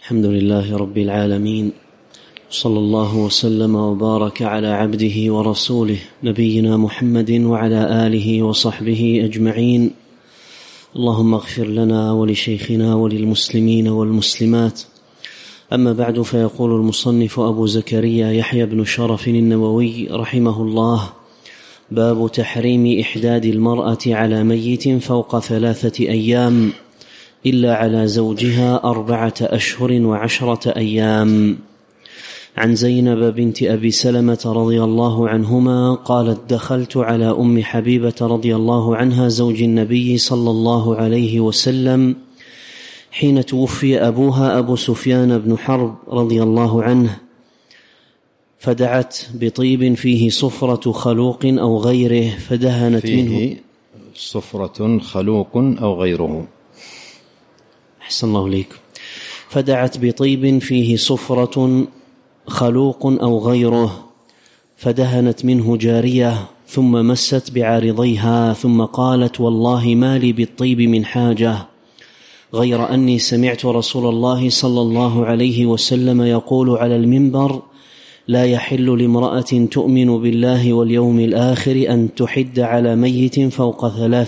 الحمد لله رب العالمين، صلى الله وسلم وبارك على عبده ورسوله نبينا محمد وعلى آله وصحبه أجمعين. اللهم اغفر لنا ولشيخنا وللمسلمين والمسلمات. أما بعد، فيقول المصنف أبو زكريا يحيى بن شرف النووي رحمه الله: باب تحريم إحداد المرأة على ميت فوق 3 أيام إلا على زوجها 4 أشهر و10 أيام. عن زينب بنت أبي سلمة رضي الله عنهما قالت: دخلت على أم حبيبة رضي الله عنها زوج النبي صلى الله عليه وسلم حين توفي أبوها أبو سفيان بن حرب رضي الله عنه، فدعت بطيب فيه صفرة خلوق أو غيره فدهنت منه. فيه صفرة خلوق أو غيره. أحسن الله إليكم. فدعت بطيب فيه صفرة خلوق أو غيره فدهنت منه جارية، ثم مست بعارضيها، ثم قالت: والله ما لي بالطيب من حاجة، غير أني سمعت رسول الله صلى الله عليه وسلم يقول على المنبر: لا يحل لامرأة تؤمن بالله واليوم الآخر أن تحد على ميت فوق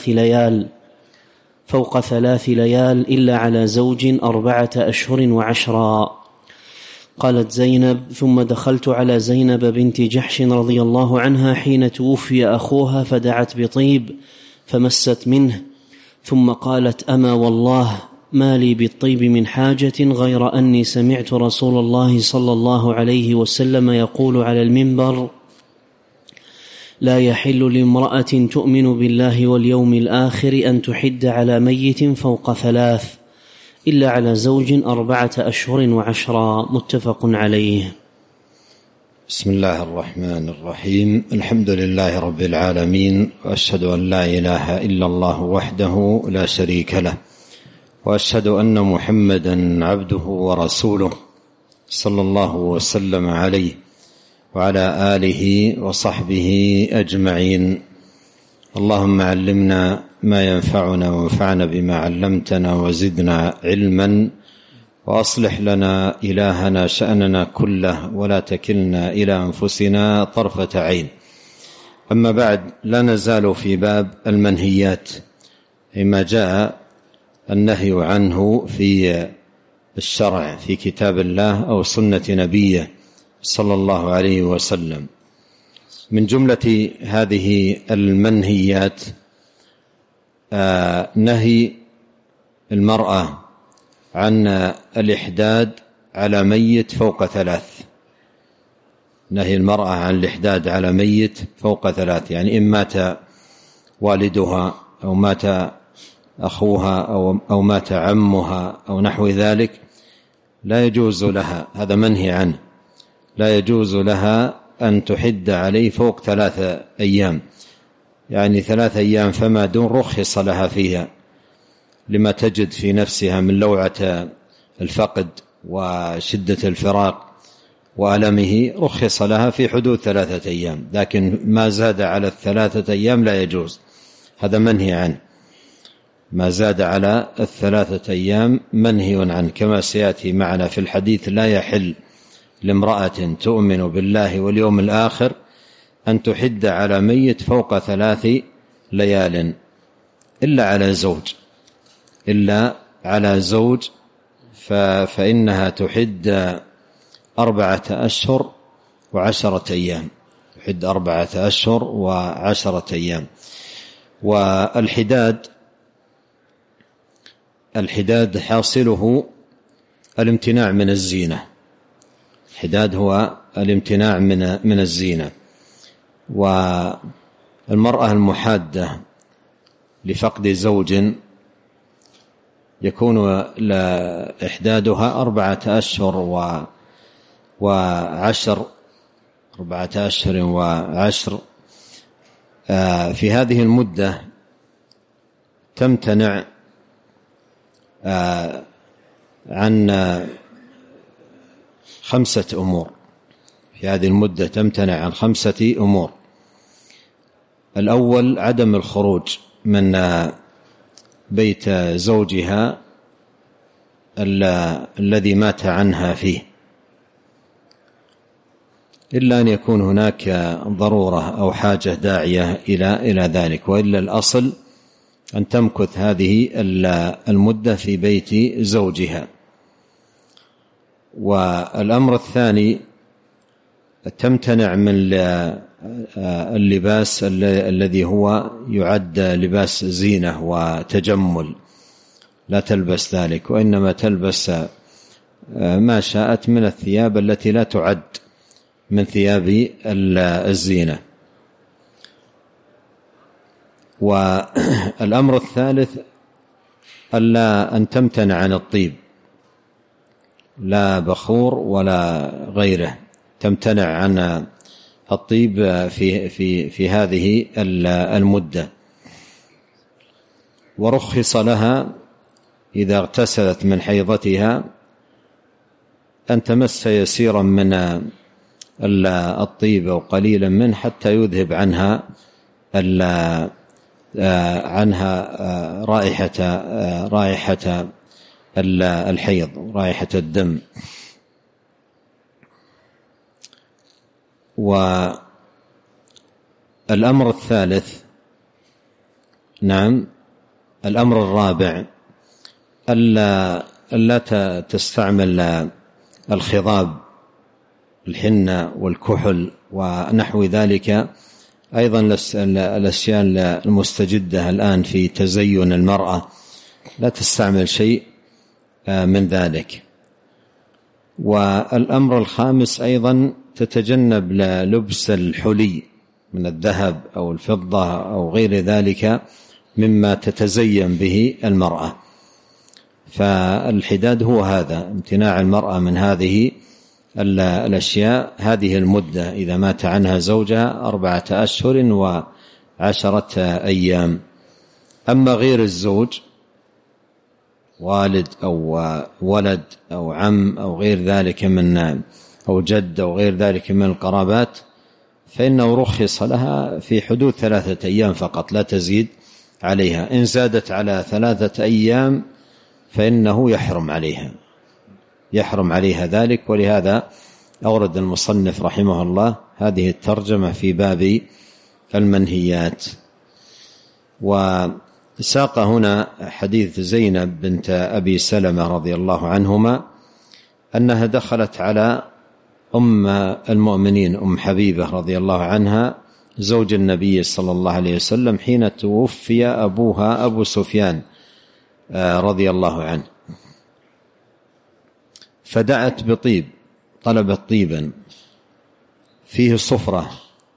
3 ليال إلا على زوج 4 أشهر و10. قالت زينب: ثم دخلت على زينب بنت جحش رضي الله عنها حين توفي أخوها فدعت بطيب فمست منه، ثم قالت: أما والله ما لي بالطيب من حاجة، غير أني سمعت رسول الله صلى الله عليه وسلم يقول على المنبر: لا يحل لامرأة تؤمن بالله واليوم الآخر أن تحد على ميت فوق 3 إلا على زوج 4 أشهر و10. متفق عليه. بسم الله الرحمن الرحيم. الحمد لله رب العالمين، وأشهد أن لا إله إلا الله وحده لا شريك له، وأشهد أن محمدا عبده ورسوله صلى الله وسلم عليه وعلى آله وصحبه أجمعين. اللهم علمنا ما ينفعنا وانفعنا بما علمتنا وزدنا علما، وأصلح لنا إلهنا شأننا كله، ولا تكلنا إلى أنفسنا طرفة عين. أما بعد، لا نزال في باب المنهيات، ما جاء النهي عنه في الشرع في كتاب الله أو سنة نبيه صلى الله عليه وسلم. من جملة هذه المنهيات نهي المرأة عن الإحداد على ميت فوق 3. نهي المرأة عن الإحداد على ميت فوق 3، يعني إن مات والدها أو مات أخوها أو مات عمها أو نحو ذلك، لا يجوز لها، هذا منهي عنه، لا يجوز لها أن تحد عليه فوق 3 أيام، يعني 3 أيام فما دون رخص لها فيها، لما تجد في نفسها من لوعة الفقد وشدة الفراق وألمه، رخص لها في حدود 3 أيام، لكن ما زاد على 3 أيام لا يجوز، هذا منهي عنه. ما زاد على 3 أيام منهي عنه، كما سيأتي معنا في الحديث: لا يحل لامرأة تؤمن بالله واليوم الآخر أن تحد على ميت فوق 3 ليال إلا على زوج فإنها تحد 4 أشهر و10 أيام، تحد 4 أشهر و10 أيام. والحداد حاصله الامتناع من الزينة، الحداد هو الامتناع من الزينة. والمرأة المحادة لفقد زوج يكون إحدادها 4 أشهر و10، 4 أشهر و10. في هذه المدة تمتنع عن 5 أمور، في هذه المدة تمتنع عن 5 أمور. الأول عدم الخروج من بيت زوجها الذي مات عنها فيه، إلا أن يكون هناك ضرورة أو حاجة داعية إلى ذلك، وإلا الأصل أن تمكث هذه المدة في بيت زوجها. والأمر الثاني تمتنع من اللباس الذي هو يعد لباس زينة وتجمل، لا تلبس ذلك، وإنما تلبس ما شاءت من الثياب التي لا تعد من ثياب الزينة. والأمر الثالث ألا أن تمتنع عن الطيب، لا بخور ولا غيره، تمتنع عن الطيب في هذه المدة. ورخص لها إذا اغتسلت من حيضتها أن تمس يسيرا من الطيب أو قليلا منه حتى يذهب عنها رائحة الحيض، رائحة الدم. والأمر الثالث، نعم، الأمر الرابع ألا تستعمل الخضاب، الحنة والكحل ونحو ذلك، أيضا الأشياء المستجدة الآن في تزين المرأة، لا تستعمل شيء من ذلك. والأمر الخامس أيضا تتجنب لبس الحلي من الذهب أو الفضة أو غير ذلك مما تتزين به المرأة. فالحداد هو هذا، امتناع المرأة من هذه الأشياء هذه المدة إذا مات عنها زوجها 4 أشهر و10 أيام. أما غير الزوج، والد أو ولد أو عم أو غير ذلك أو جد أو غير ذلك من القرابات، فإنه رخص لها في حدود 3 أيام فقط، لا تزيد عليها. إن زادت على 3 أيام فإنه يحرم عليها ذلك. ولهذا أورد المصنف رحمه الله هذه الترجمة في باب المنهيات. وساق هنا حديث زينب بنت أبي سلمة رضي الله عنهما أنها دخلت على أم المؤمنين أم حبيبة رضي الله عنها زوج النبي صلى الله عليه وسلم حين توفي أبوها أبو سفيان رضي الله عنه، فدعت بطيب، طلبت طيبا فيه صفرة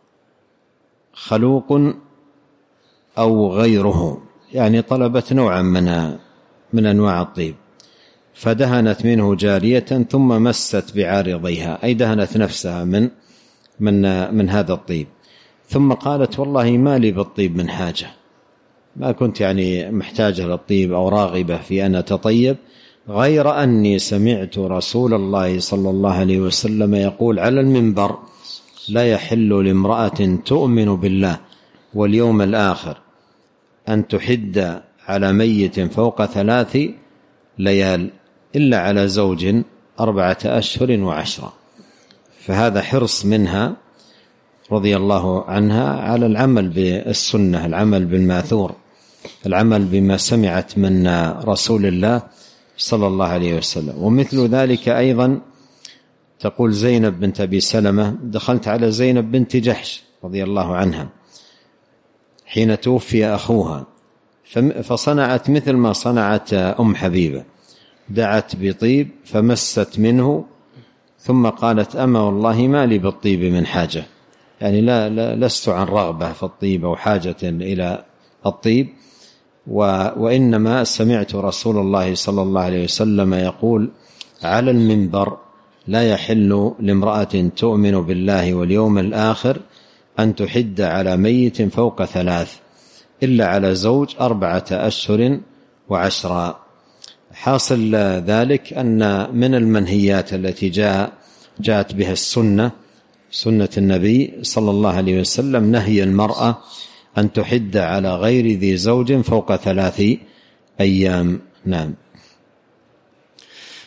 خلوق أو غيره، يعني طلبت نوعا من أنواع الطيب، فدهنت منه جارية ثم مست بعارضيها، أي دهنت نفسها من هذا الطيب، ثم قالت والله ما لي بالطيب من حاجة، ما كنت يعني محتاجة للطيب أو راغبة في أن أتطيب، غير أني سمعت رسول الله صلى الله عليه وسلم يقول على المنبر: لا يحل لامرأة تؤمن بالله واليوم الآخر أن تحد على ميت فوق 3 ليال إلا على زوج 4 أشهر و10. فهذا حرص منها رضي الله عنها على العمل بالسنة، العمل بالماثور، العمل بما سمعت من رسول الله صلى الله عليه وسلم. ومثل ذلك أيضا تقول زينب بنت أبي سلمة: دخلت على زينب بنت جحش رضي الله عنها حين توفي أخوها، فصنعت مثل ما صنعت أم حبيبة، دعت بطيب فمست منه ثم قالت: أما والله ما لي بالطيب من حاجة، يعني لست عن رغبة في الطيب أو حاجة إلى الطيب، وإنما سمعت رسول الله صلى الله عليه وسلم يقول على المنبر: لا يحل لامرأة تؤمن بالله واليوم الآخر أن تحد على ميت فوق 3 إلا على زوج 4 أشهر و10. حاصل ذلك أن من المنهيات التي جاءت بها سنة النبي صلى الله عليه وسلم نهي المرأة أن تحد على غير ذي زوج فوق 3 أيام. نعم.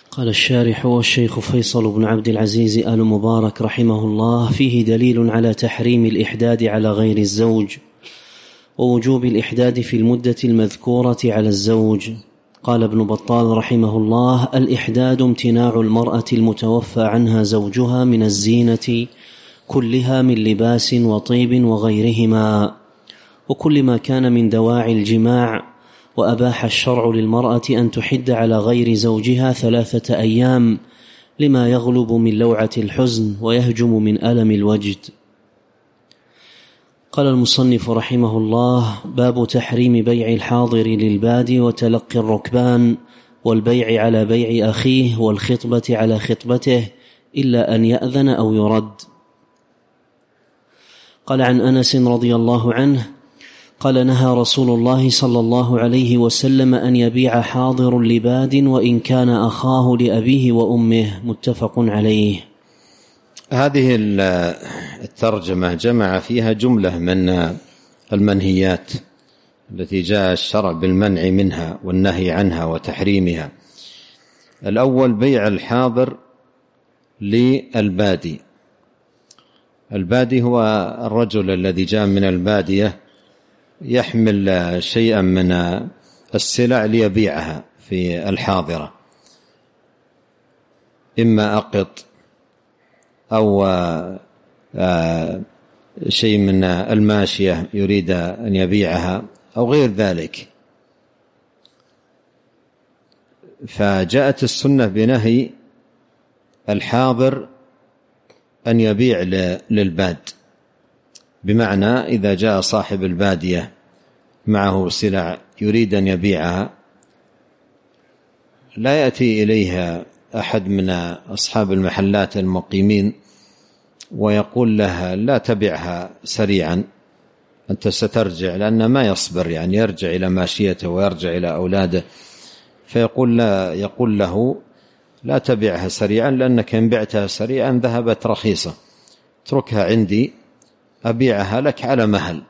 قال الشارح والشيخ فيصل بن عبد العزيز آل مبارك رحمه الله: فيه دليل على تحريم الإحداد على غير الزوج ووجوب الإحداد في المدة المذكورة على الزوج. قال ابن بطال رحمه الله: الإحداد امتناع المرأة المتوفى عنها زوجها من الزينة كلها من لباس وطيب وغيرهما وكل ما كان من دواعي الجماع، وأباح الشرع للمرأة أن تحد على غير زوجها 3 أيام لما يغلب من لوعة الحزن ويهجم من ألم الوجد. قال المصنف رحمه الله: باب تحريم بيع الحاضر للبادي وتلقي الركبان والبيع على بيع أخيه والخطبة على خطبته إلا أن يأذن أو يرد. قال عن أنس رضي الله عنه قال: نهى رسول الله صلى الله عليه وسلم أن يبيع حاضر لباد وإن كان أخاه لأبيه وأمه. متفق عليه. هذه الترجمة جمع فيها جملة من المنهيات التي جاء الشرع بالمنع منها والنهي عنها وتحريمها. الأول بيع الحاضر للبادي. البادي هو الرجل الذي جاء من البادية يحمل شيئا من السلع ليبيعها في الحاضرة، إما أقط أو شيء من الماشية يريد أن يبيعها أو غير ذلك. فجاءت السنة بنهي الحاضر أن يبيع للباد، بمعنى إذا جاء صاحب البادية معه سلع يريد أن يبيعها لا يأتي إليها أحد من أصحاب المحلات المقيمين ويقول لها لا تبيعها سريعا أنت سترجع، لأنه ما يصبر يعني يرجع إلى ماشيته ويرجع إلى أولاده، فيقول له لا تبيعها سريعا لأنك إن بعتها سريعا ذهبت رخيصة، اتركها عندي أبيعها لك على مهل،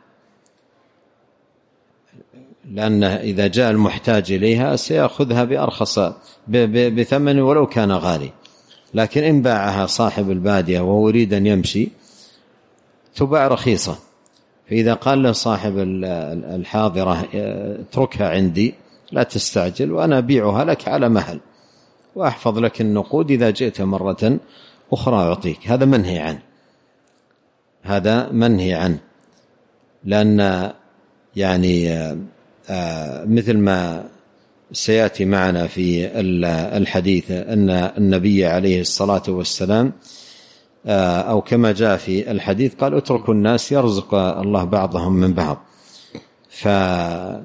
لأن إذا جاء المحتاج إليها سيأخذها بأرخص بثمن ولو كان غالي، لكن إن باعها صاحب البادية وهو يريد أن يمشي تباع رخيصة. فإذا قال له صاحب الحاضرة اتركها عندي لا تستعجل وأنا أبيعها لك على مهل وأحفظ لك النقود، إذا جئت مرة أخرى أعطيك، هذا منهي عنه، لأن يعني مثل ما سيأتي معنا في الحديث أن النبي عليه الصلاة والسلام أو كما جاء في الحديث قال اتركوا الناس يرزق الله بعضهم من بعض، فيبيع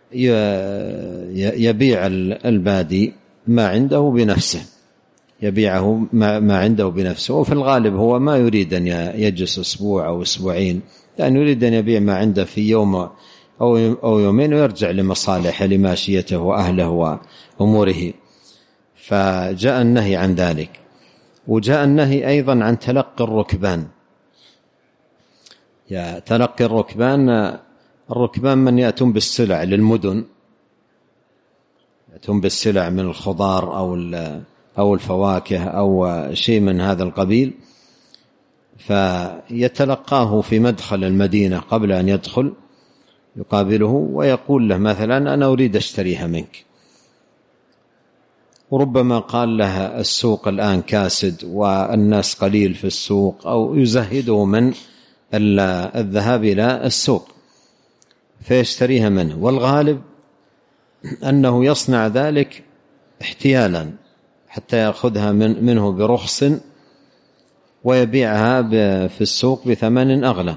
البادي ما عنده بنفسه، يبيعه ما عنده بنفسه، وفي الغالب هو ما يريد أن يجلس أسبوع أو أسبوعين، لأن يريد أن يبيع ما عنده في يوم أو يومين ويرجع لمصالحه لماشيته وأهله وأموره. فجاء النهي عن ذلك. وجاء النهي أيضا عن تلقي الركبان. تلقي الركبان من يأتون بالسلع للمدن، يأتون بالسلع من الخضار أو الفواكه أو شيء من هذا القبيل، فيتلقاه في مدخل المدينة قبل أن يدخل، يقابله ويقول له مثلا أنا أريد أشتريها منك، وربما قال لها السوق الآن كاسد والناس قليل في السوق، أو يزهده من الذهاب إلى السوق فيشتريها منه، والغالب أنه يصنع ذلك احتيالا حتى يأخذها منه برخص ويبيعها في السوق بثمن أغلى.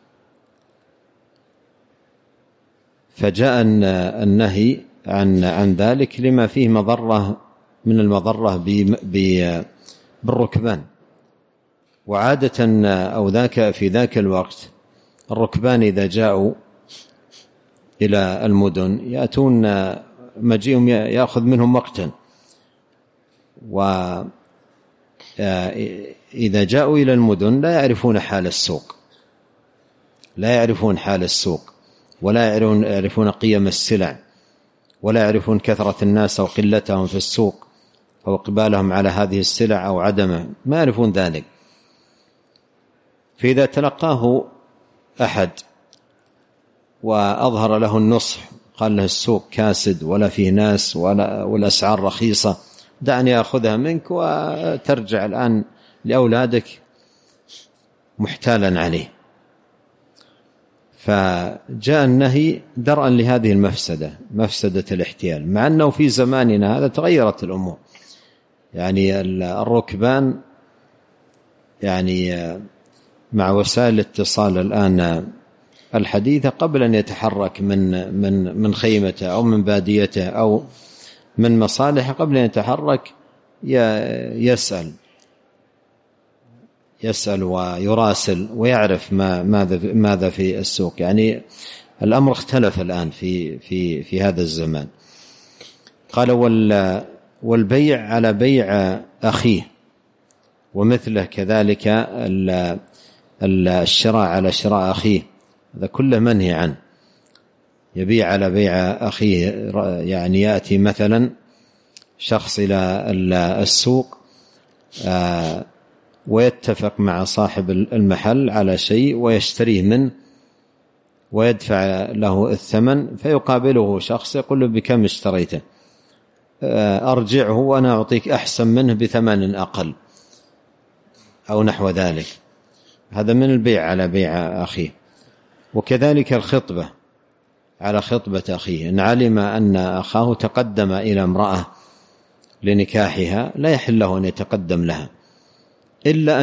فجاء النهي عن ذلك لما فيه مضرة من المضرة بالركبان. وعادة أو في ذاك الوقت الركبان إذا جاءوا إلى المدن يأتون مجيئهم يأخذ منهم وقتا، وإذا جاءوا إلى المدن لا يعرفون حال السوق، ولا يعرفون قيم السلع، ولا يعرفون كثرة الناس أو قلتهم في السوق، أو إقبالهم على هذه السلع أو عدمه، ما يعرفون ذلك. فإذا تلقاه أحد وأظهر له النصح، قال له السوق كاسد ولا فيه ناس والأسعار رخيصة، دعني أخذها منك وترجع الآن لأولادك محتالا عليه، فجاء النهي درءا لهذه المفسدة، مفسدة الاحتيال، مع أنه في زماننا هذا تغيرت الأمور. يعني الركبان يعني مع وسائل الاتصال الآن الحديثة، قبل أن يتحرك من خيمته أو من باديته أو من مصالحه، قبل أن يتحرك يسأل ويراسل ويعرف ماذا في السوق. يعني الأمر اختلف الآن في هذا الزمان. قال والبيع على بيع أخيه، ومثله كذلك الشراء على شراء أخيه، هذا كله منهي عنه. يبيع على بيع أخيه، يعني يأتي مثلا شخص إلى السوق ويتفق مع صاحب المحل على شيء ويشتريه منه ويدفع له الثمن، فيقابله شخص يقول له بكم اشتريته؟ أرجعه وأنا أعطيك أحسن منه بثمن أقل أو نحو ذلك. هذا من البيع على بيع أخيه. وكذلك الخطبة على خطبة أخيه، إن علم أن أخاه تقدم إلى امرأة لنكاحها لا يحل له أن يتقدم لها إلا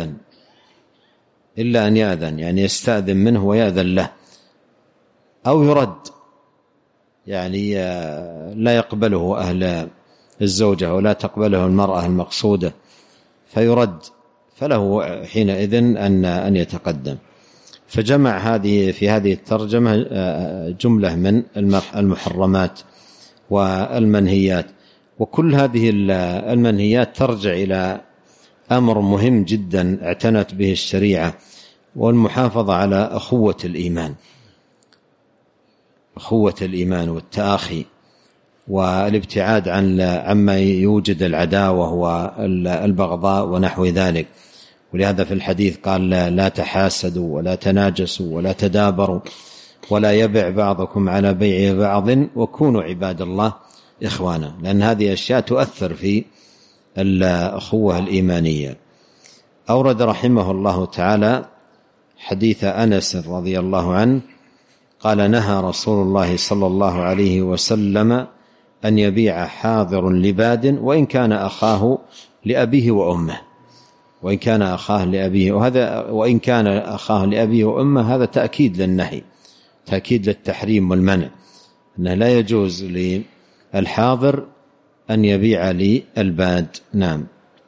أن يأذن، يعني يستأذن منه ويأذن له، أو يرد، يعني لا يقبله أهل الزوجة ولا تقبله المرأة المقصودة فيرد، فله حينئذ أن يتقدم. فجمع في هذه الترجمة جملة من المحرمات والمنهيات، وكل هذه المنهيات ترجع إلى أمر مهم جدا اعتنت به الشريعة، والمحافظة على أخوة الإيمان والتآخي، والابتعاد عما يوجد العداوة والبغضاء ونحو ذلك. ولهذا في الحديث قال لا تحاسدوا ولا تناجسوا ولا تدابروا ولا يبع بعضكم على بيع بعض وكونوا عباد الله إخوانا، لأن هذه أشياء تؤثر في الأخوة الإيمانية. أورد رحمه الله تعالى حديث أنس رضي الله عنه قال نهى رسول الله صلى الله عليه وسلم أن يبيع حاضر لباد وإن كان أخاه لأبيه وأمه، وإن كان أخاه لأبيه، وإن كان أخاه لأبيه وأمه، هذا تأكيد للنهي، تأكيد للتحريم والمنع، أنه لا يجوز للحاضر أن يبيع للباد. نعم.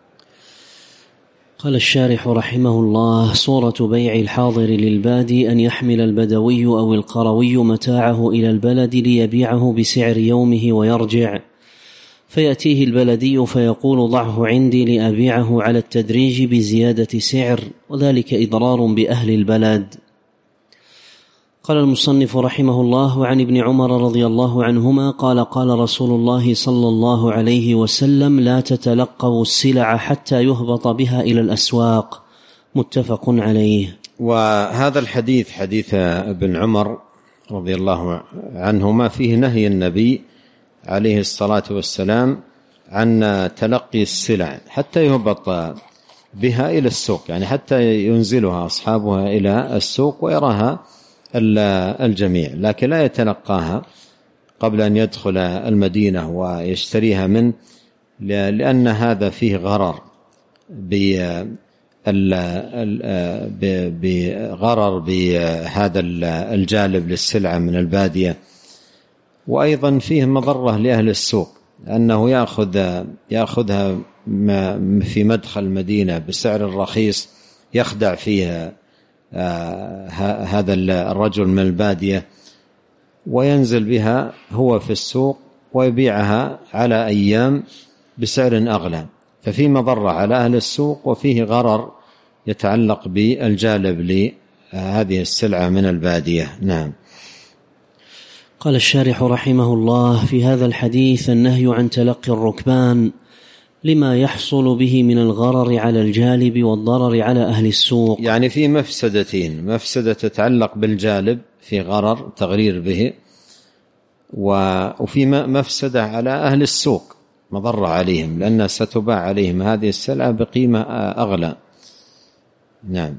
قال الشارح رحمه الله: صورة بيع الحاضر للبادي أن يحمل البدوي أو القروي متاعه إلى البلد ليبيعه بسعر يومه ويرجع، فيأتيه البلدي فيقول ضعه عندي لأبيعه على التدريج بزيادة سعر، وذلك إضرار بأهل البلد. قال المصنف رحمه الله: عن ابن عمر رضي الله عنهما قال قال رسول الله صلى الله عليه وسلم: لا تتلقوا السلع حتى يهبط بها إلى الأسواق. متفق عليه. وهذا الحديث حديث ابن عمر رضي الله عنهما فيه نهي النبي عليه الصلاة والسلام عن تلقي السلع حتى يهبط بها إلى السوق، يعني حتى ينزلها أصحابها إلى السوق ويراها الجميع، لكن لا يتلقاها قبل أن يدخل المدينة ويشتريها منه، لأن هذا فيه غرر بغرر بهذا الجالب للسلعة من البادية، وأيضا فيه مضرة لأهل السوق، أنه يأخذها في مدخل المدينة بسعر رخيص يخدع فيها هذا الرجل من البادية، وينزل بها هو في السوق ويبيعها على أيام بسعر أغلى، ففي مضرة على أهل السوق وفيه غرر يتعلق بالجالب لهذه السلعة من البادية. نعم. قال الشارح رحمه الله: في هذا الحديث النهي عن تلقي الركبان، لما يحصل به من الغرر على الجالب والضرر على أهل السوق. يعني في مفسدتين: مفسدة تتعلق بالجالب في غرر تغرير به، وفي مفسدة على أهل السوق مضرة عليهم، لأنها ستباع عليهم هذه السلعة بقيمة أغلى. نعم.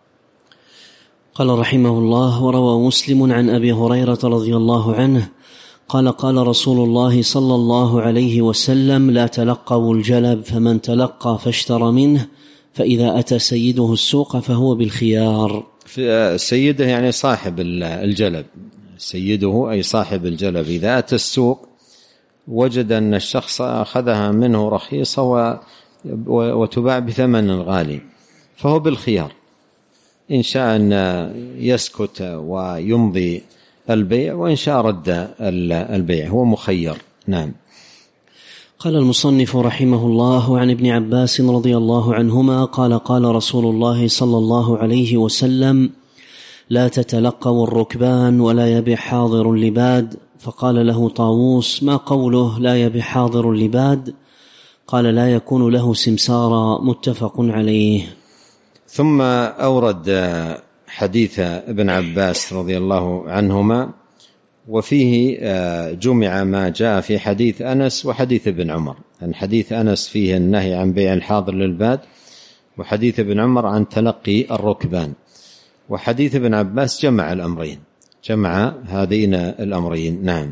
قال رحمه الله: وروى مسلم عن أبي هريرة رضي الله عنه قال: قال رسول الله صلى الله عليه وسلم: لا تلقوا الجلب، فمن تلقى فاشترى منه، فإذا أتى سيده السوق فهو بالخيار. سيده يعني صاحب الجلب، سيده أي صاحب الجلب إذا أتى السوق وجد أن الشخص أخذها منه رخيصة وتباع بثمن غالي فهو بالخيار، إن شاء أن يسكت ويمضي البيع، وإن شاء رد البيع، هو مخير. نعم. قال المصنف رحمه الله: عن ابن عباس رضي الله عنهما قال: قال رسول الله صلى الله عليه وسلم: لا تتلقوا الركبان ولا يبيع حاضر لباد. فقال له طاووس: ما قوله لا يبيع حاضر لباد؟ قال: لا يكون له سمسارا. متفق عليه. ثم أورد حديث ابن عباس رضي الله عنهما، وفيه جمع ما جاء في حديث أنس وحديث ابن عمر. أن حديث أنس فيه النهي عن بيع الحاضر للباد، وحديث ابن عمر عن تلقي الركبان. وحديث ابن عباس جمع الأمرين، جمع هذين الأمرين. نعم.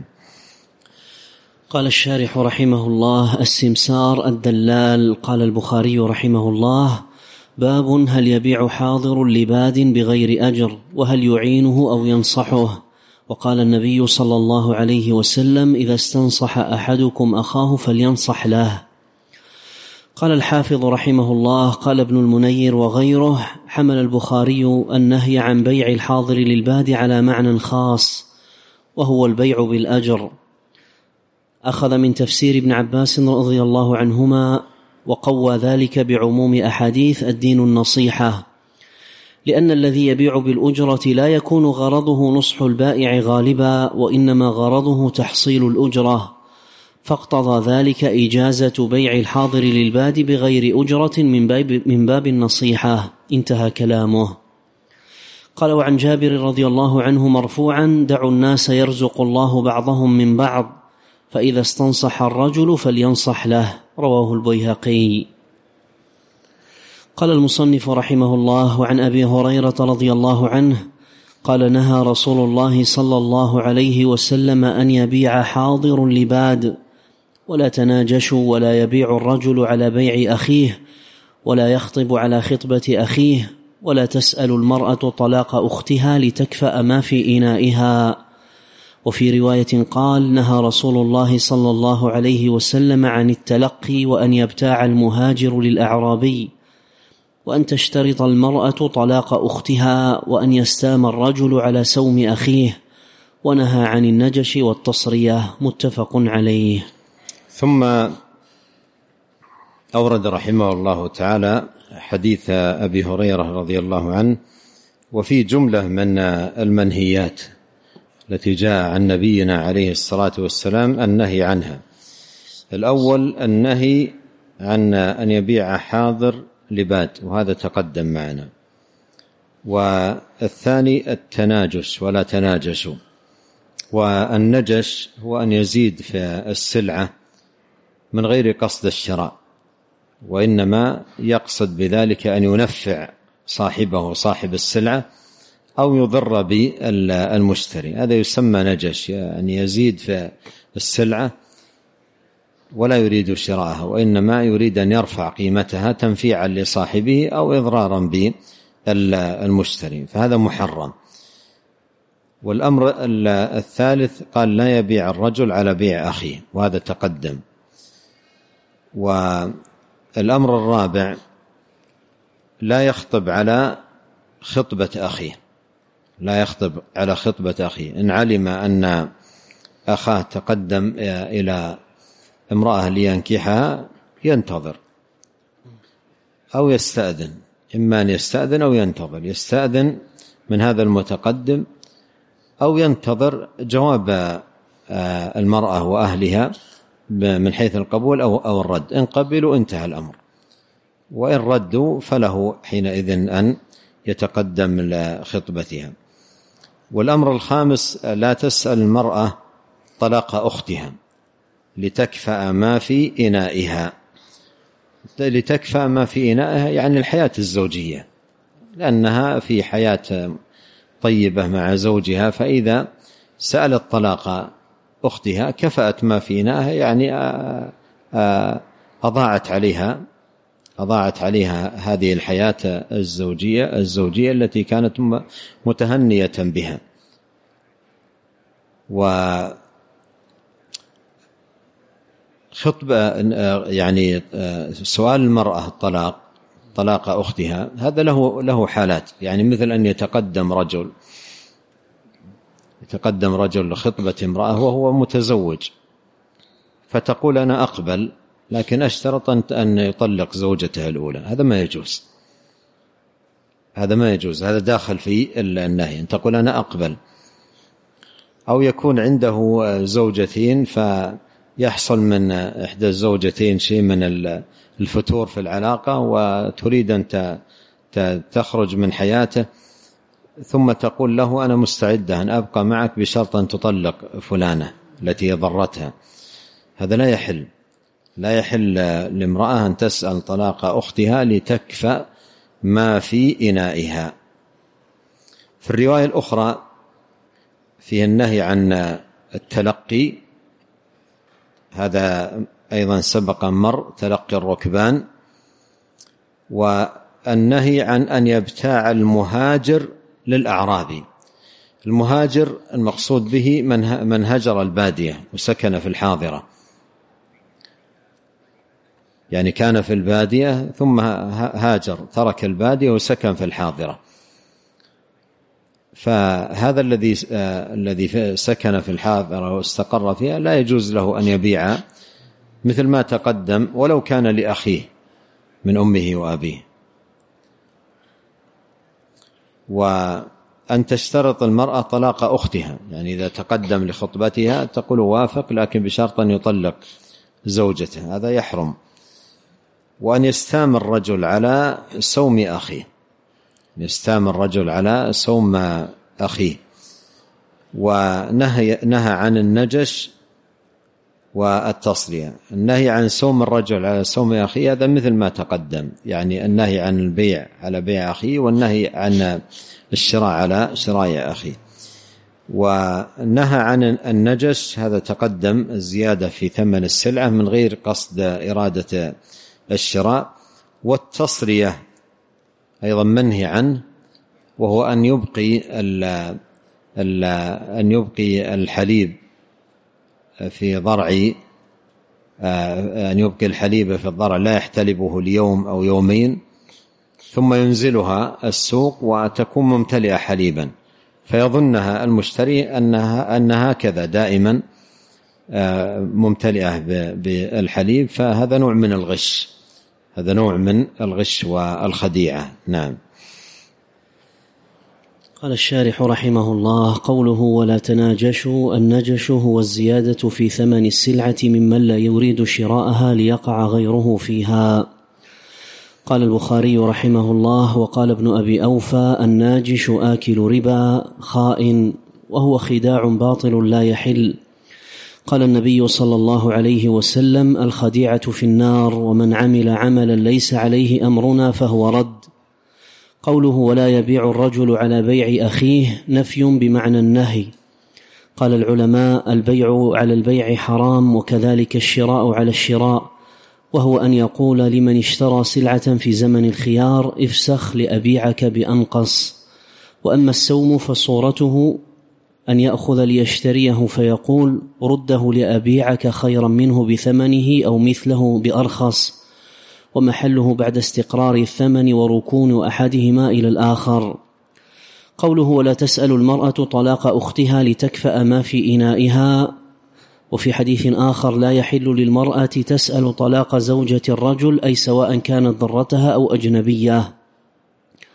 قال الشارح رحمه الله: السمسار الدلال. قال البخاري رحمه الله: باب هل يبيع حاضر لباد بغير أجر، وهل يعينه أو ينصحه. وقال النبي صلى الله عليه وسلم: إذا استنصح أحدكم أخاه فلينصح له. قال الحافظ رحمه الله: قال ابن المنير وغيره: حمل البخاري النهي عن بيع الحاضر للباد على معنى خاص، وهو البيع بالأجر. أخذ من تفسير ابن عباس رضي الله عنهما، وقوى ذلك بعموم أحاديث الدين النصيحة، لأن الذي يبيع بالأجرة لا يكون غرضه نصح البائع غالبا، وإنما غرضه تحصيل الأجرة، فاقتضى ذلك إجازة بيع الحاضر للباد بغير أجرة من باب النصيحة. انتهى كلامه. قال: وعن جابر رضي الله عنه مرفوعا: دعوا الناس يرزق الله بعضهم من بعض، فإذا استنصح الرجل فلينصح له. رواه البيهقي. قال المصنف رحمه الله: وعن أبي هريرة رضي الله عنه قال: نهى رسول الله صلى الله عليه وسلم أن يبيع حاضر لباد، ولا تناجشوا، ولا يبيع الرجل على بيع أخيه، ولا يخطب على خطبة أخيه، ولا تسأل المرأة طلاق أختها لتكفأ ما في إنائها. وفي رواية قال: نهى رسول الله صلى الله عليه وسلم عن التلقي، وأن يبتاع المهاجر للأعرابي، وأن تشترط المرأة طلاق أختها، وأن يستام الرجل على سوم أخيه، ونهى عن النجش والتصرية. متفق عليه. ثم أورد رحمه الله تعالى حديث أبي هريرة رضي الله عنه، وفي جملة من المنهيات التي جاء عن نبينا عليه الصلاة والسلام النهي عنها. الأول النهي عن أن يبيع حاضر لباد، وهذا تقدم معنا. والثاني التناجش، ولا تناجشوا. والنجش هو أن يزيد في السلعة من غير قصد الشراء، وإنما يقصد بذلك أن ينفع صاحبه صاحب السلعة أو يضر بالمشتري، هذا يسمى نجش، يعني يزيد في السلعة ولا يريد شراءها، وإنما يريد أن يرفع قيمتها تنفيعا لصاحبه أو إضرارا بالمشتري، فهذا محرم. والأمر الثالث قال: لا يبيع الرجل على بيع أخيه، وهذا تقدم. والأمر الرابع: لا يخطب على خطبة أخيه، لا يخطب على خطبة أخيه. إن علم أن أخاه تقدم إلى امرأة لينكحها ينتظر أو يستأذن، إما أن يستأذن أو ينتظر، يستأذن من هذا المتقدم أو ينتظر جواب المرأة وأهلها من حيث القبول أو الرد. إن قبلوا انتهى الأمر، وإن ردوا فله حينئذ أن يتقدم لخطبتها. والأمر الخامس: لا تسأل المرأة طلاق أختها لتكفأ ما في إنائها. لتكفأ ما في إنائها يعني الحياة الزوجية، لأنها في حياة طيبة مع زوجها، فإذا سألت طلاق أختها كفأت ما في إنائها، يعني أضاعت عليها هذه الحياة الزوجية التي كانت متهنية بها. وخطبة يعني سؤال المرأة طلاق أختها هذا له حالات، يعني مثل أن يتقدم رجل لخطبة امرأة وهو متزوج، فتقول أنا أقبل لكن أشترط أن يطلق زوجته الأولى. هذا ما يجوز، هذا داخل في النهي، أن تقول أنا أقبل. أو يكون عنده زوجتين فيحصل من إحدى الزوجتين شيء من الفتور في العلاقة وتريد أن تخرج من حياته، ثم تقول له أنا مستعدة أن أبقى معك بشرط أن تطلق فلانة التي ضرتها. هذا لا يحل لامرأة أن تسأل طلاق أختها لتكفأ ما في إنائها. في الرواية الأخرى فيه النهي عن التلقي، هذا أيضا سبق مر، تلقي الركبان، والنهي عن أن يبتاع المهاجر للأعرابي. المهاجر المقصود به من هجر البادية وسكن في الحاضرة، يعني كان في البادية ثم هاجر، ترك البادية وسكن في الحاضرة. فهذا الذي سكن في الحاضرة واستقر فيها لا يجوز له أن يبيع، مثل ما تقدم، ولو كان لأخيه من أمه وأبيه. وأن تشترط المرأة طلاق أختها، يعني إذا تقدم لخطبتها تقول وافق لكن بشرط أن يطلق زوجته، هذا يحرم. وأن يستام الرجل على سوم أخيه، ونهى عن النجش والتصلية. النهي عن سوم الرجل على سوم أخيه هذا مثل ما تقدم، يعني النهي عن البيع على بيع أخيه، والنهي عن الشراء على شراء أخيه. ونهى عن النجش، هذا تقدم الزيادة في ثمن السلعة من غير قصد إرادة الشراء. والتصرية أيضا منهي عنه، وهو أن يبقي الحليب في الضرع، لا يحتلبه اليوم أو يومين، ثم ينزلها السوق وتكون ممتلئة حليبا، فيظنها المشتري أنها كذا دائما ممتلئة بالحليب، فهذا نوع من الغش والخديعة. نعم. قال الشارح رحمه الله: قوله ولا تناجشوا، النجش هو الزيادة في ثمن السلعة ممن لا يريد شراءها ليقع غيره فيها. قال البخاري رحمه الله: وقال ابن أبي أوفى: الناجش آكل ربا خائن، وهو خداع باطل لا يحل. قال النبي صلى الله عليه وسلم: الخديعة في النار، ومن عمل عملا ليس عليه أمرنا فهو رد. قوله ولا يبيع الرجل على بيع أخيه نفي بمعنى النهي. قال العلماء: البيع على البيع حرام، وكذلك الشراء على الشراء، وهو أن يقول لمن اشترى سلعة في زمن الخيار: افسخ لأبيعك بأنقص. وأما السوم فصورته أن يأخذ ليشتريه فيقول: رده لأبيعك خيرا منه بثمنه أو مثله بأرخص، ومحله بعد استقرار الثمن وركون أحدهما إلى الآخر. قوله ولا تسأل المرأة طلاق أختها لتكفأ ما في إنائها. وفي حديث آخر: لا يحل للمرأة تسأل طلاق زوجة الرجل، أي سواء كانت ضرتها أو أجنبية.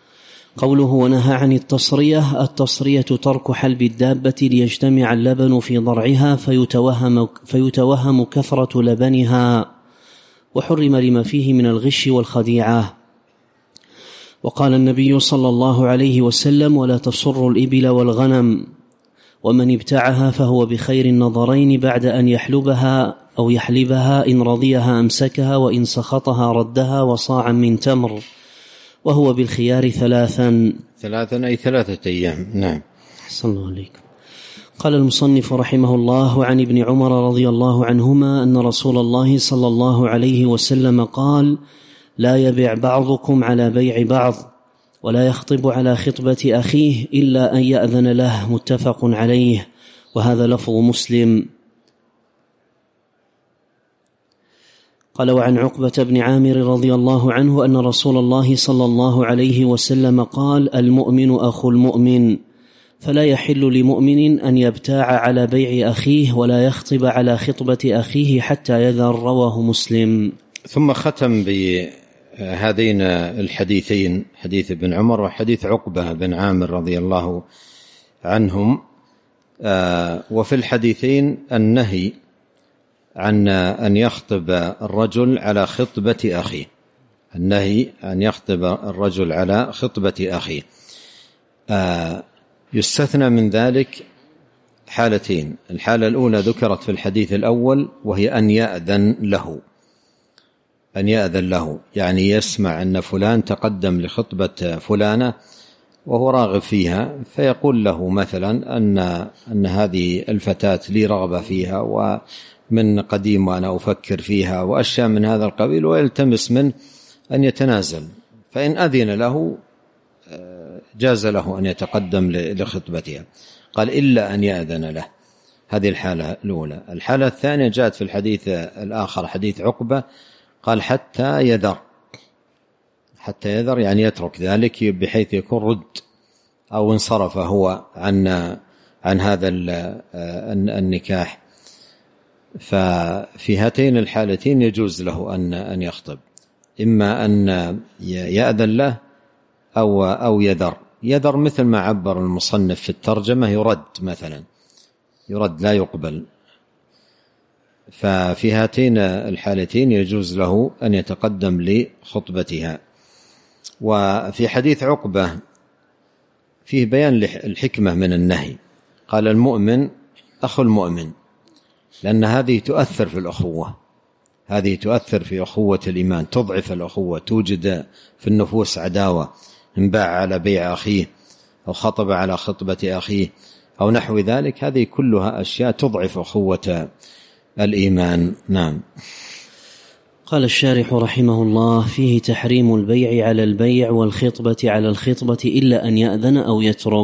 قوله ونهى عن التصرية ترك حلب الدابة ليجتمع اللبن في ضرعها فيتوهم كثرة لبنها، وحرم لما فيه من الغش والخديعة. وقال النبي صلى الله عليه وسلم ولا تصر الإبل والغنم، ومن ابتاعها فهو بخير النظرين بعد أن يحلبها أو يحلبها، إن رضيها أمسكها وإن سخطها ردها وصاعا من تمر، وهو بالخيار ثلاثا أي 3 أيام. نعم. أحسن الله عليكم. قال المصنف رحمه الله عن ابن عمر رضي الله عنهما أن رسول الله صلى الله عليه وسلم قال لا يبع بعضكم على بيع بعض، ولا يخطب على خطبة أخيه إلا أن يأذن له، متفق عليه، وهذا لفظ مسلم. قال وعن عقبة بن عامر رضي الله عنه أن رسول الله صلى الله عليه وسلم قال المؤمن أخو المؤمن، فلا يحل لمؤمن أن يبتاع على بيع أخيه ولا يخطب على خطبة أخيه حتى يذر، رواه مسلم. ثم ختم بهذين الحديثين، حديث ابن عمر وحديث عقبة بن عامر رضي الله عنهم. وفي الحديثين النهي عن أن يخطب الرجل على خطبة أخيه، النهي أن يخطب الرجل على خطبة أخيه. يستثنى من ذلك حالتين، الحالة الأولى ذكرت في الحديث الأول وهي أن يأذن له، يعني يسمع أن فلان تقدم لخطبة فلانة وهو راغب فيها، فيقول له مثلا أن هذه الفتاة لي رغبة فيها ومن قديم وأنا أفكر فيها وأشياء من هذا القبيل، ويلتمس من أن يتنازل، فإن أذن له جاز له أن يتقدم لخطبتها. قال إلا أن يأذن له، هذه الحالة الأولى. الحالة الثانية جاءت في الحديث الآخر حديث عقبة، قال حتى يذر يعني يترك ذلك بحيث يكون رد أو انصرف هو عن هذا النكاح. ففي هاتين الحالتين يجوز له أن يخطب، إما أن يأذن له أو يذر مثل ما عبر المصنف في الترجمة، يرد مثلا، يرد لا يقبل. ففي هاتين الحالتين يجوز له أن يتقدم لخطبتها. وفي حديث عقبة فيه بيان الحكمة من النهي، قال المؤمن أخو المؤمن، لأن هذه تؤثر في الأخوة، هذه تؤثر في أخوة الإيمان، تضعف الأخوة، توجد في النفوس عداوة، انباع على بيع أخيه أو خطب على خطبة أخيه أو نحو ذلك، هذه كلها أشياء تضعف أخوة الإيمان. نعم. قال الشارح رحمه الله فيه تحريم البيع على البيع والخطبة على الخطبة إلا أن يأذن أو يترك.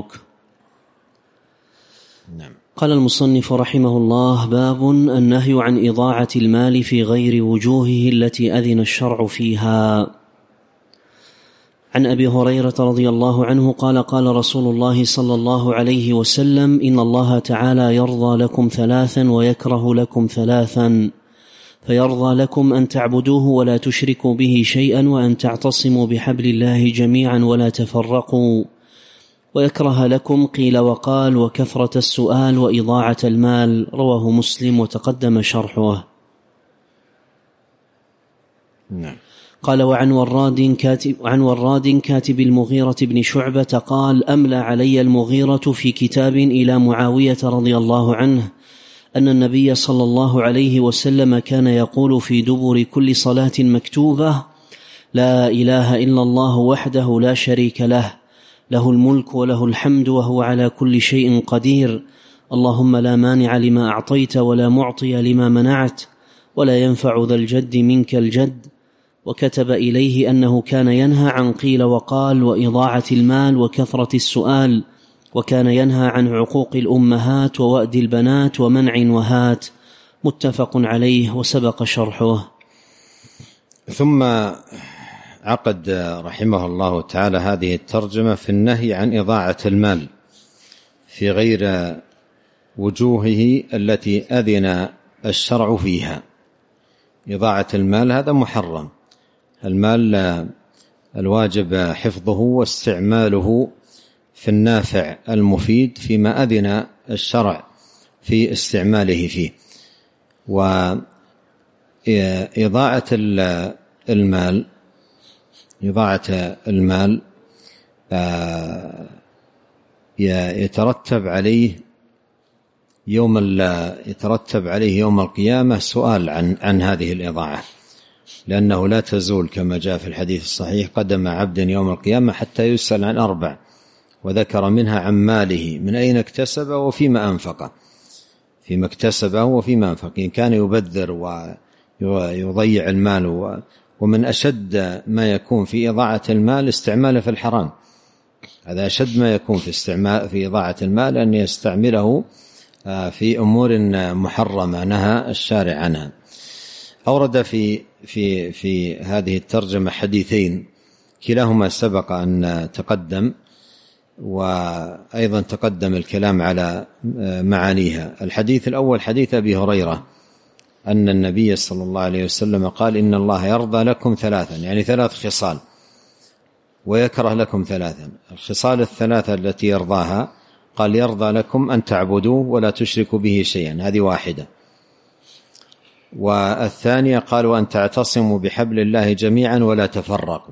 نعم. قال المصنف رحمه الله باب النهي عن إضاعة المال في غير وجوهه التي أذن الشرع فيها. عن أبي هريرة رضي الله عنه قال قال رسول الله صلى الله عليه وسلم إن الله تعالى يرضى لكم 3 ويكره لكم 3، فيرضى لكم أن تعبدوه ولا تشركوا به شيئا وأن تعتصموا بحبل الله جميعا ولا تفرقوا، ويكره لكم قيل وقال وكثرة السؤال وإضاعة المال، رواه مسلم وتقدم شرحه. نعم. قال وعن وراد كاتب المغيرة بن شعبة قال أملى علي المغيرة في كتاب إلى معاوية رضي الله عنه أن النبي صلى الله عليه وسلم كان يقول في دبر كل صلاة مكتوبة لا إله إلا الله وحده لا شريك له، له الملك وله الحمد وهو على كل شيء قدير، اللهم لا مانع لما أعطيت ولا معطي لما منعت ولا ينفع ذا الجد منك الجد. وكتب إليه أنه كان ينهى عن قيل وقال وإضاعة المال وكثرة السؤال، وكان ينهى عن عقوق الأمهات ووأد البنات ومنع وهات، متفق عليه وسبق شرحه. ثم عقد رحمه الله تعالى هذه الترجمة في النهي عن إضاعة المال في غير وجوهه التي أذن الشرع فيها. إضاعة المال هذا محرم، المال الواجب حفظه واستعماله في النافع المفيد فيما أذن الشرع في استعماله فيه. وإضاعة المال يترتب عليه يوم القيامة سؤال عن هذه الإضاعة، لأنه لا تزول كما جاء في الحديث الصحيح قدم عبد يوم القيامة حتى يسأل عن 4، وذكر منها عن ماله من أين اكتسبه وفيما أنفقه. فيما اكتسبه وفيما أنفقه، إن كان يبذر ويضيع المال. ومن أشد ما يكون في إضاعة المال استعماله في الحرام. هذا أشد ما يكون في إضاعة المال، أن يستعمله في أمور محرمة نهى الشارع عنها. أورد في هذه الترجمة حديثين كلاهما سبق أن تقدم، وأيضا تقدم الكلام على معانيها. الحديث الأول حديث أبي هريرة أن النبي صلى الله عليه وسلم قال: إن الله يرضى لكم 3، يعني 3 خصال، ويكره لكم 3. الخصال 3 التي يرضاها قال: يرضى لكم أن تعبدوه ولا تشركوا به شيئا، هذه واحدة. والثانية قال: وأن تعتصموا بحبل الله جميعا ولا تفرقوا.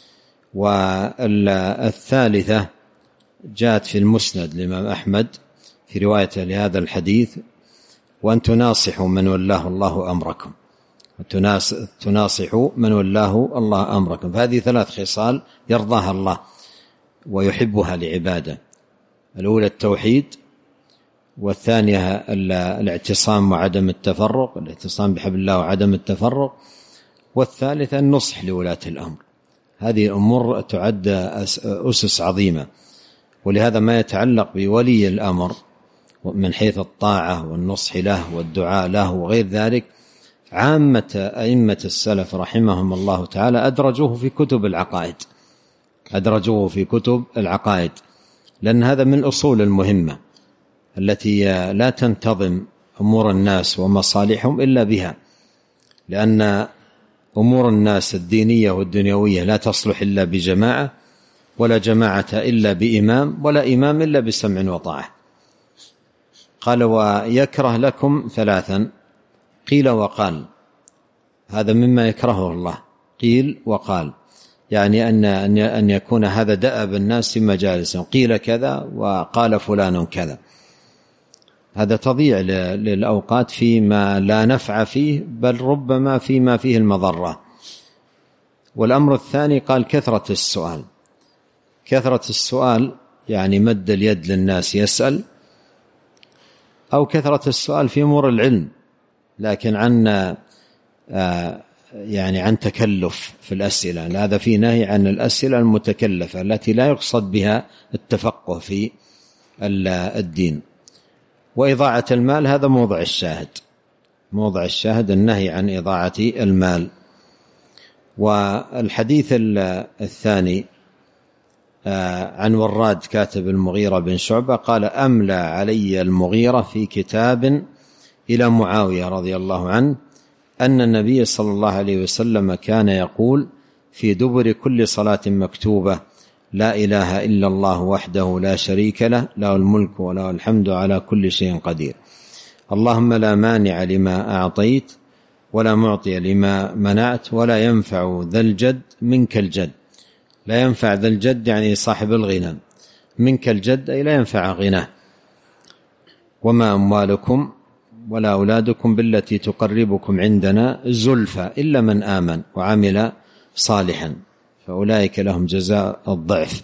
والثالثة جاءت في المسند الإمام أحمد في رواية لهذا الحديث: وأن تناصحوا من ولاه الله أمركم، تناصحوا من ولاه الله أمركم. فهذه 3 خصال يرضاها الله ويحبها لعباده: الأولى التوحيد، والثانية الاعتصام وعدم التفرق، الاعتصام بحبل الله وعدم التفرق، والثالثة النصح لولاة الأمر. هذه أمور تعد أسس عظيمة، ولهذا ما يتعلق بولي الأمر من حيث الطاعة والنصح له والدعاء له وغير ذلك، عامة أئمة السلف رحمهم الله تعالى أدرجوه في كتب العقائد، لأن هذا من الأصول المهمة التي لا تنتظم أمور الناس ومصالحهم إلا بها، لأن أمور الناس الدينية والدنيوية لا تصلح إلا بجماعة، ولا جماعة إلا بإمام، ولا إمام إلا بسمع وطاعة. قال: ويكره لكم 3. قيل وقال، هذا مما يكرهه الله، قيل وقال، يعني أن يكون هذا دأب الناس في مجالسهم، قيل كذا وقال فلان كذا. هذا تضيع للأوقات فيما لا نفع فيه، بل ربما فيما فيه المضرة. والأمر الثاني قال: كثرة السؤال، يعني مد اليد للناس يسأل، أو كثرة السؤال في أمور العلم، لكن عن تكلف في الأسئلة. هذا في نهي عن الأسئلة المتكلفة التي لا يقصد بها التفقه في الدين. وإضاعة المال هذا موضع الشاهد النهي عن إضاعة المال. والحديث الثاني عن وراد كاتب المغيرة بن شعبة قال: أملى علي المغيرة في كتاب إلى معاوية رضي الله عنه أن النبي صلى الله عليه وسلم كان يقول في دبر كل صلاة مكتوبة: لا إله إلا الله وحده لا شريك له، له الملك وله الحمد على كل شيء قدير، اللهم لا مانع لما أعطيت ولا معطي لما منعت ولا ينفع ذا الجد منك الجد. لا ينفع ذا الجد يعني صاحب الغنى، منك الجد أي لا ينفع غناه. وما أموالكم ولا أولادكم بالتي تقربكم عندنا زلفى إلا من آمن وعمل صالحا فأولئك لهم جزاء الضعف.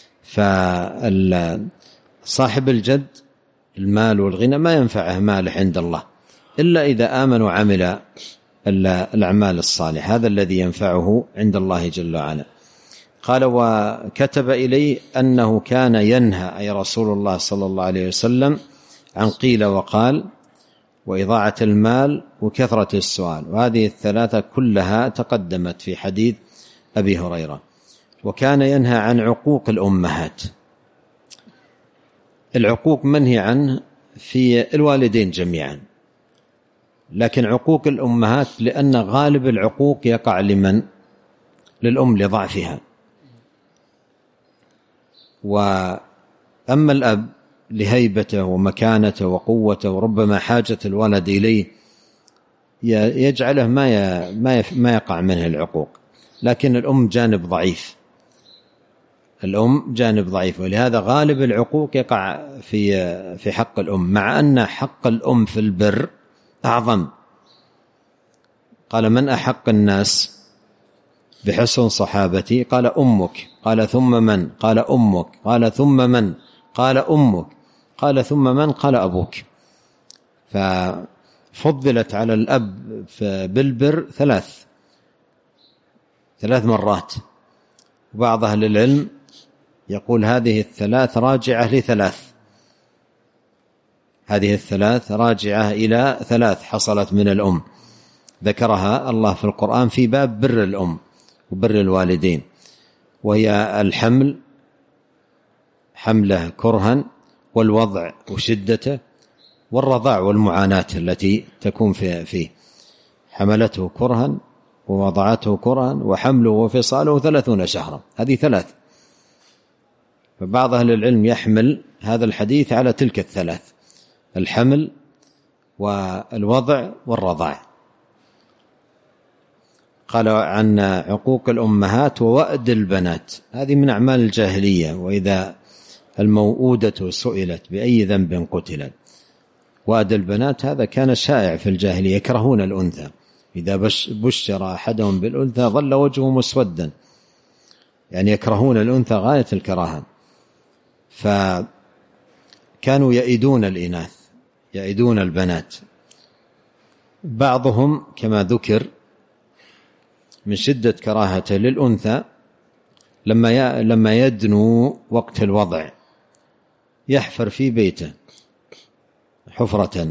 فصاحب الجد المال والغنى ما ينفعه ماله عند الله إلا إذا آمن وعمل الأعمال الصالحة، هذا الذي ينفعه عند الله جل وعلا. قال: وكتب إلي أنه كان ينهى، أي رسول الله صلى الله عليه وسلم، عن قيل وقال وإضاعة المال وكثرة السؤال. وهذه 3 كلها تقدمت في حديث أبي هريرة. وكان ينهى عن عقوق الأمهات. العقوق منهي عنه في الوالدين جميعا، لكن عقوق الأمهات لأن غالب العقوق يقع لمن؟ للأم لضعفها، وأما الأب لهيبته ومكانته وقوته وربما حاجة الولد إليه يجعله ما يقع منه العقوق. لكن الأم جانب ضعيف، الأم جانب ضعيف، ولهذا غالب العقوق يقع في حق الأم، مع أن حق الأم في البر أعظم. قال: من أحق الناس بحسن صحابتي؟ قال: أمك. قال: ثم من؟ قال: أمك. قال: ثم من؟ قال: أمك. قال: ثم من؟ قال: أبوك. ففضلت على الأب بالبر ثلاث مرات. وبعض أهل العلم يقول هذه الثلاث راجعة لثلاث، هذه الثلاث راجعة إلى ثلاث حصلت من الأم، ذكرها الله في القرآن في باب بر الأم وبر الوالدين، وهي الحمل، حمله كرها، والوضع وشدته، والرضاع والمعاناة التي تكون فيه. حملته كرها ووضعته كرها وحمله وفصاله 30 شهرا، هذه ثلاث. فبعض أهل العلم يحمل هذا الحديث على تلك الثلاث: الحمل والوضع والرضاع. قال عن عقوق الأمهات ووأد البنات، هذه من أعمال الجاهلية. وإذا الموؤودة سئلت بأي ذنب قتلت. وأد البنات هذا كان شائع في الجاهلية، يكرهون الأنثى، إذا بشر أحدهم بالأنثى ظل وجهه مسودا، يعني يكرهون الأنثى غاية الكراهة. فكانوا يئدون الإناث، يئدون البنات. بعضهم كما ذكر من شدة كراهته للأنثى لما يدنو وقت الوضع يحفر في بيته حفرة،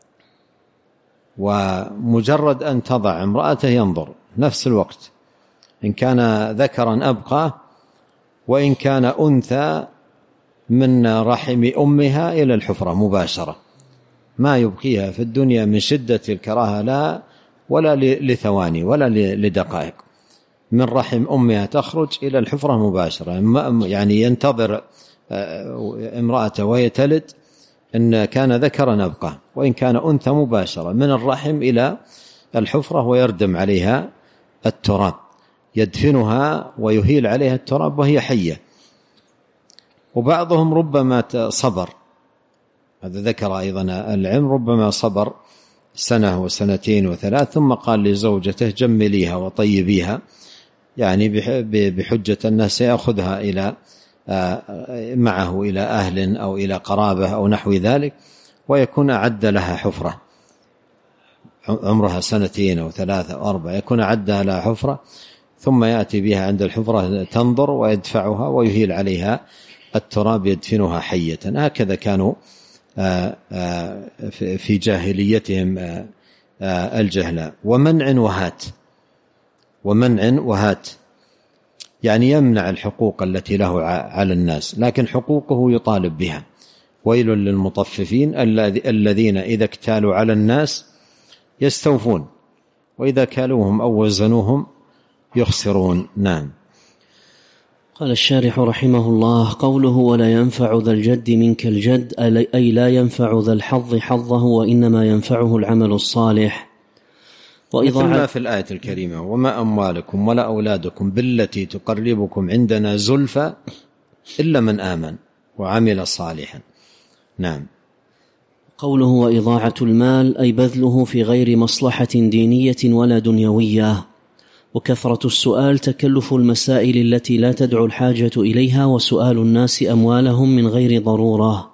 ومجرد أن تضع امرأته ينظر نفس الوقت، إن كان ذكرا أبقى، وإن كان أنثى من رحم أمها إلى الحفرة مباشرة، ما يبقيها في الدنيا من شدة الكراهة لا ولا لثواني ولا لدقائق. من رحم أمها تخرج إلى الحفرة مباشرة، يعني ينتظر امرأته وهي تلد إن كان ذكرا أبقى، وإن كان أنثى مباشرة من الرحم إلى الحفرة، ويردم عليها التراب، يدفنها ويهيل عليها التراب وهي حية. وبعضهم ربما صبر، هذا ذكر أيضا العلم، ربما صبر 1 وسنتين وثلاث، ثم قال لزوجته جمليها وطيبيها، يعني بحجة أنه سيأخذها معه إلى أهل أو إلى قرابة أو نحو ذلك، ويكون أعد لها حفرة عمرها 2 أو 3 أو 4، يكون أعدها لها حفرة، ثم يأتي بها عند الحفرة تنظر ويدفعها ويهيل عليها التراب يدفنها حية. هكذا كانوا في جاهليتهم الجهلاء. ومنع وهات يعني يمنع الحقوق التي له على الناس، لكن حقوقه يطالب بها. ويل للمطففين الذين إذا اكتالوا على الناس يستوفون، وإذا كالوهم أو وزنوهم يخسرون. نعم. قال الشارح رحمه الله: قوله ولا ينفع ذا الجد منك الجد، أي لا ينفع ذا الحظ حظه، وإنما ينفعه العمل الصالح. مثل ما في الآية الكريمة: وما أموالكم ولا أولادكم بالتي تقربكم عندنا زلفى إلا من آمن وعمل صالحا. نعم. قوله وإضاعة المال، أي بذله في غير مصلحة دينية ولا دنيوية. وكثرة السؤال تكلف المسائل التي لا تدعو الحاجة إليها، وسؤال الناس أموالهم من غير ضرورة.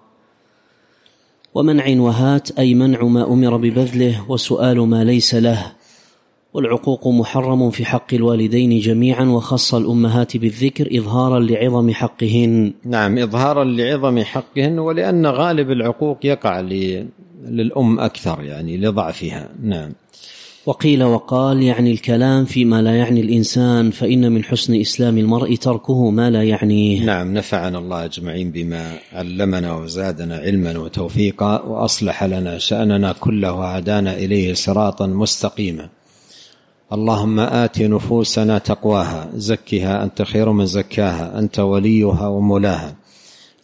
ومنع وهات، أي منع ما أمر ببذله وسؤال ما ليس له. والعقوق محرم في حق الوالدين جميعا، وخص الأمهات بالذكر إظهارا لعظم حقهن. نعم، إظهارا لعظم حقهن، ولأن غالب العقوق يقع للأم أكثر، يعني لضعفها. نعم. وقيل وقال، يعني الكلام فيما لا يعني الإنسان، فإن من حسن إسلام المرء تركه ما لا يعنيه. نعم. نفعنا الله أجمعين بما علمنا وزادنا علما وتوفيقا، وأصلح لنا شأننا كله وهدانا إليه صراطا مستقيما. اللهم آت نفوسنا تقواها، زكها أنت خير من زكاها، أنت وليها ومولاها.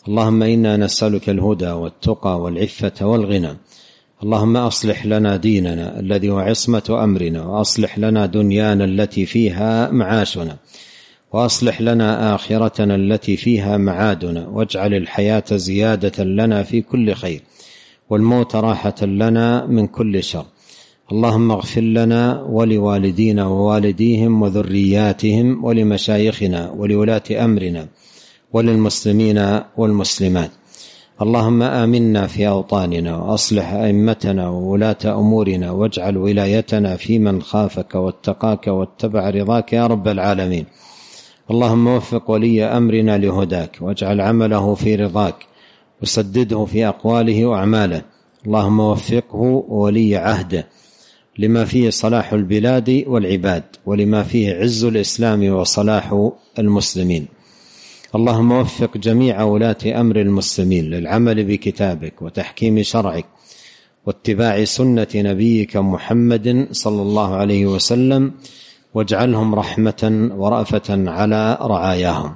اللهم إنا نسألك الهدى والتقى والعفة والغنى. اللهم أصلح لنا ديننا الذي هو عصمة أمرنا، وأصلح لنا دنيانا التي فيها معاشنا، وأصلح لنا آخرتنا التي فيها معادنا، واجعل الحياة زيادة لنا في كل خير، والموت راحة لنا من كل شر. اللهم اغفر لنا ولوالدينا ووالديهم وذرياتهم ولمشايخنا ولولاة أمرنا وللمسلمين والمسلمات. اللهم آمنا في أوطاننا، وأصلح أئمتنا وولاة أمورنا، واجعل ولايتنا في من خافك واتقاك واتبع رضاك يا رب العالمين. اللهم وفق ولي أمرنا لهداك، واجعل عمله في رضاك، وسدده في أقواله وأعماله. اللهم وفقه وولي عهده لما فيه صلاح البلاد والعباد، ولما فيه عز الإسلام وصلاح المسلمين. اللهم وفق جميع ولاة أمر المسلمين للعمل بكتابك وتحكيم شرعك واتباع سنة نبيك محمد صلى الله عليه وسلم، واجعلهم رحمة ورأفة على رعاياهم.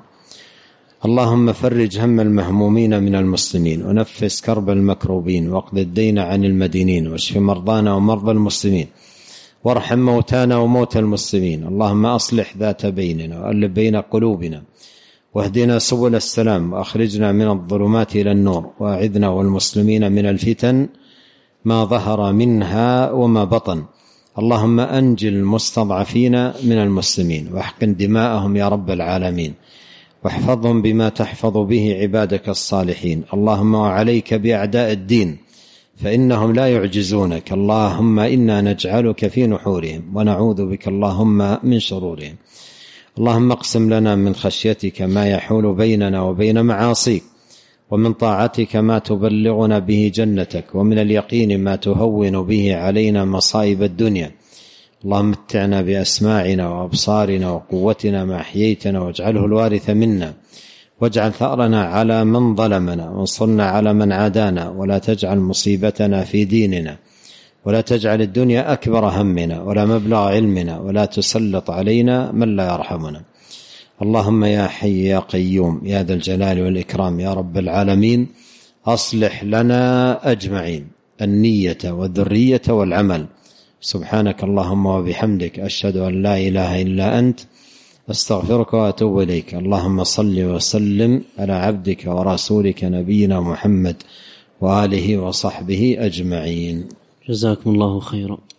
اللهم فرج هم المهمومين من المسلمين، ونفس كرب المكروبين، واقض الدين عن المدينين، واشف مرضانا ومرضى المسلمين، وارحم موتانا وموتى المسلمين. اللهم أصلح ذات بيننا، وألف بين قلوبنا، واهدنا سبل السلام، وأخرجنا من الظلمات إلى النور، وأعذنا والمسلمين من الفتن ما ظهر منها وما بطن. اللهم أنجِ المستضعفين من المسلمين، واحقن دماءهم يا رب العالمين، واحفظهم بما تحفظ به عبادك الصالحين. اللهم وعليك بأعداء الدين فإنهم لا يعجزونك. اللهم إنا نجعلك في نحورهم، ونعوذ بك اللهم من شرورهم. اللهم اقسم لنا من خشيتك ما يحول بيننا وبين معاصيك، ومن طاعتك ما تبلغنا به جنتك، ومن اليقين ما تهون به علينا مصائب الدنيا. اللهم متعنا بأسماعنا وأبصارنا وقوتنا ما أحييتنا، واجعله الوارث منا، واجعل ثأرنا على من ظلمنا، وانصرنا على من عادانا، ولا تجعل مصيبتنا في ديننا، ولا تجعل الدنيا أكبر همنا ولا مبلغ علمنا، ولا تسلط علينا من لا يرحمنا. اللهم يا حي يا قيوم يا ذا الجلال والإكرام يا رب العالمين، أصلح لنا أجمعين النية والذرية والعمل. سبحانك اللهم وبحمدك، أشهد أن لا إله إلا أنت، أستغفرك وأتوب إليك. اللهم صل وسلم على عبدك ورسولك نبينا محمد وآله وصحبه أجمعين. جزاكم الله خيرا.